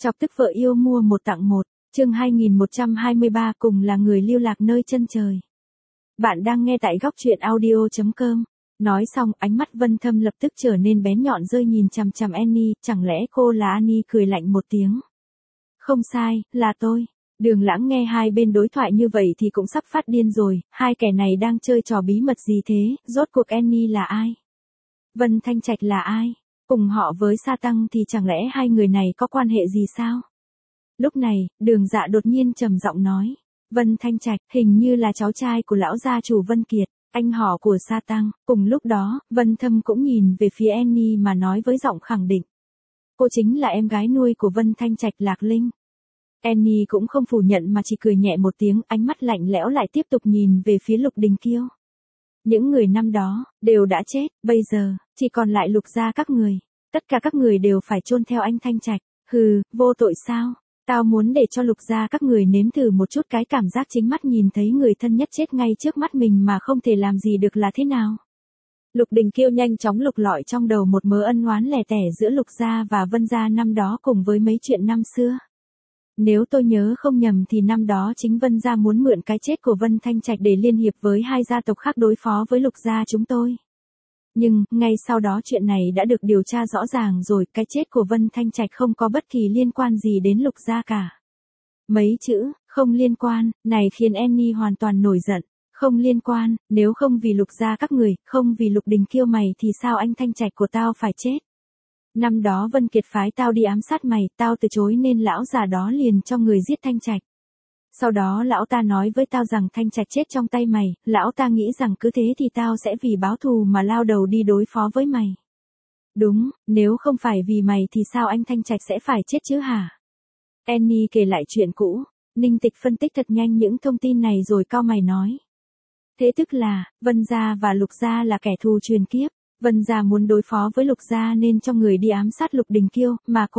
Chọc tức vợ yêu mua một tặng một, chương 2123 cùng là người lưu lạc nơi chân trời. Bạn đang nghe tại góc truyện audio.com. Nói xong, ánh mắt Vân Thâm lập tức trở nên bén nhọn rơi nhìn chằm chằm Annie, chẳng lẽ cô là Annie? Cười lạnh một tiếng. Không sai, là tôi. Đường Lãng nghe hai bên đối thoại như vậy thì cũng sắp phát điên rồi, hai kẻ này đang chơi trò bí mật gì thế, rốt cuộc Annie là ai? Vân Thanh Trạch là ai? Cùng họ với Sa Tăng thì chẳng lẽ hai người này có quan hệ gì sao? Lúc này, Đường Dạ đột nhiên trầm giọng nói. Vân Thanh Trạch hình như là cháu trai của lão gia chủ Vân Kiệt, anh họ của Sa Tăng. Cùng lúc đó, Vân Thâm cũng nhìn về phía Annie mà nói với giọng khẳng định. Cô chính là em gái nuôi của Vân Thanh Trạch, Lạc Linh. Annie cũng không phủ nhận mà chỉ cười nhẹ một tiếng, ánh mắt lạnh lẽo lại tiếp tục nhìn về phía Lục Đình Kiêu. Những người năm đó, đều đã chết, bây giờ, chỉ còn lại Lục gia các người. Tất cả các người đều phải chôn theo anh Thanh Trạch. Hừ, vô tội sao? Tao muốn để cho Lục gia các người nếm thử một chút cái cảm giác chính mắt nhìn thấy người thân nhất chết ngay trước mắt mình mà không thể làm gì được là thế nào. Lục Đình Kiêu nhanh chóng lục lọi trong đầu một mớ ân oán lẻ tẻ giữa Lục gia và Vân gia năm đó cùng với mấy chuyện năm xưa. Nếu tôi nhớ không nhầm thì năm đó chính Vân gia muốn mượn cái chết của Vân Thanh Trạch để liên hiệp với hai gia tộc khác đối phó với Lục gia chúng tôi. Nhưng, ngay sau đó chuyện này đã được điều tra rõ ràng rồi, cái chết của Vân Thanh Trạch không có bất kỳ liên quan gì đến Lục gia cả. Mấy chữ, không liên quan, này khiến Annie hoàn toàn nổi giận. Không liên quan, nếu không vì Lục gia các người, không vì Lục Đình Kiêu mày thì sao anh Thanh Trạch của tao phải chết? Năm đó Vân Kiệt phái tao đi ám sát mày, tao từ chối nên lão già đó liền cho người giết Thanh Trạch. Sau đó lão ta nói với tao rằng Thanh Trạch chết trong tay mày, lão ta nghĩ rằng cứ thế thì tao sẽ vì báo thù mà lao đầu đi đối phó với mày. Đúng, nếu không phải vì mày thì sao anh Thanh Trạch sẽ phải chết chứ hả? Annie kể lại chuyện cũ, Ninh Tịch phân tích thật nhanh những thông tin này rồi cau mày nói. Thế tức là, Vân gia và Lục gia là kẻ thù truyền kiếp. Vân gia muốn đối phó với Lục gia nên cho người đi ám sát Lục Đình Kiêu,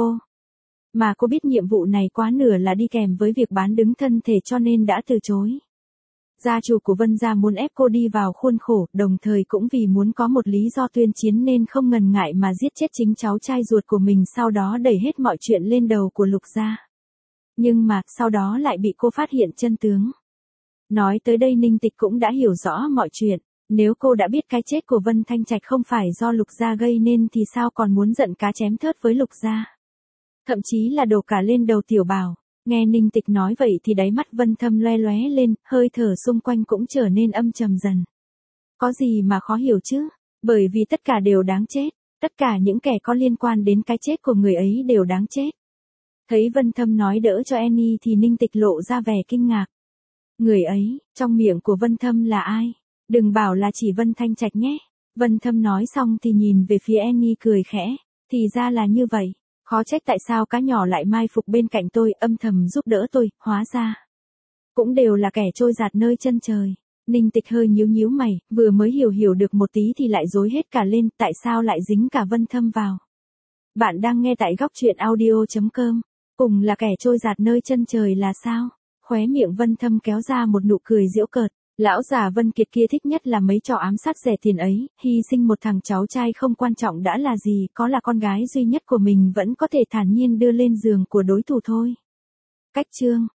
mà cô biết nhiệm vụ này quá nửa là đi kèm với việc bán đứng thân thể cho nên đã từ chối. Gia chủ của Vân gia muốn ép cô đi vào khuôn khổ, đồng thời cũng vì muốn có một lý do tuyên chiến nên không ngần ngại mà giết chết chính cháu trai ruột của mình, sau đó đẩy hết mọi chuyện lên đầu của Lục gia. Nhưng mà, sau đó lại bị cô phát hiện chân tướng. Nói tới đây Ninh Tịch cũng đã hiểu rõ mọi chuyện. Nếu cô đã biết cái chết của Vân Thanh Trạch không phải do Lục gia gây nên thì sao còn muốn giận cá chém thớt với Lục gia? Thậm chí là đổ cả lên đầu Tiểu Bảo. Nghe Ninh Tịch nói vậy thì đáy mắt Vân Thâm loe lóe lên, hơi thở xung quanh cũng trở nên âm trầm dần. Có gì mà khó hiểu chứ? Bởi vì tất cả đều đáng chết. Tất cả những kẻ có liên quan đến cái chết của người ấy đều đáng chết. Thấy Vân Thâm nói đỡ cho Annie thì Ninh Tịch lộ ra vẻ kinh ngạc. Người ấy, trong miệng của Vân Thâm là ai? Đừng bảo là chỉ Vân Thanh Trạch nhé. Vân Thâm nói xong thì nhìn về phía Annie cười khẽ. Thì ra là như vậy. Khó trách tại sao cá nhỏ lại mai phục bên cạnh tôi, âm thầm giúp đỡ tôi, hóa ra. Cũng đều là kẻ trôi dạt nơi chân trời. Ninh Tịch hơi nhíu nhíu mày, vừa mới hiểu được một tí thì lại rối hết cả lên, tại sao lại dính cả Vân Thâm vào. Bạn đang nghe tại góc truyện audio.com. Cùng là kẻ trôi dạt nơi chân trời là sao? Khóe miệng Vân Thâm kéo ra một nụ cười giễu cợt. Lão già Vân Kiệt kia thích nhất là mấy trò ám sát rẻ tiền ấy, hy sinh một thằng cháu trai không quan trọng đã là gì, có là con gái duy nhất của mình vẫn có thể thản nhiên đưa lên giường của đối thủ thôi. Cách chương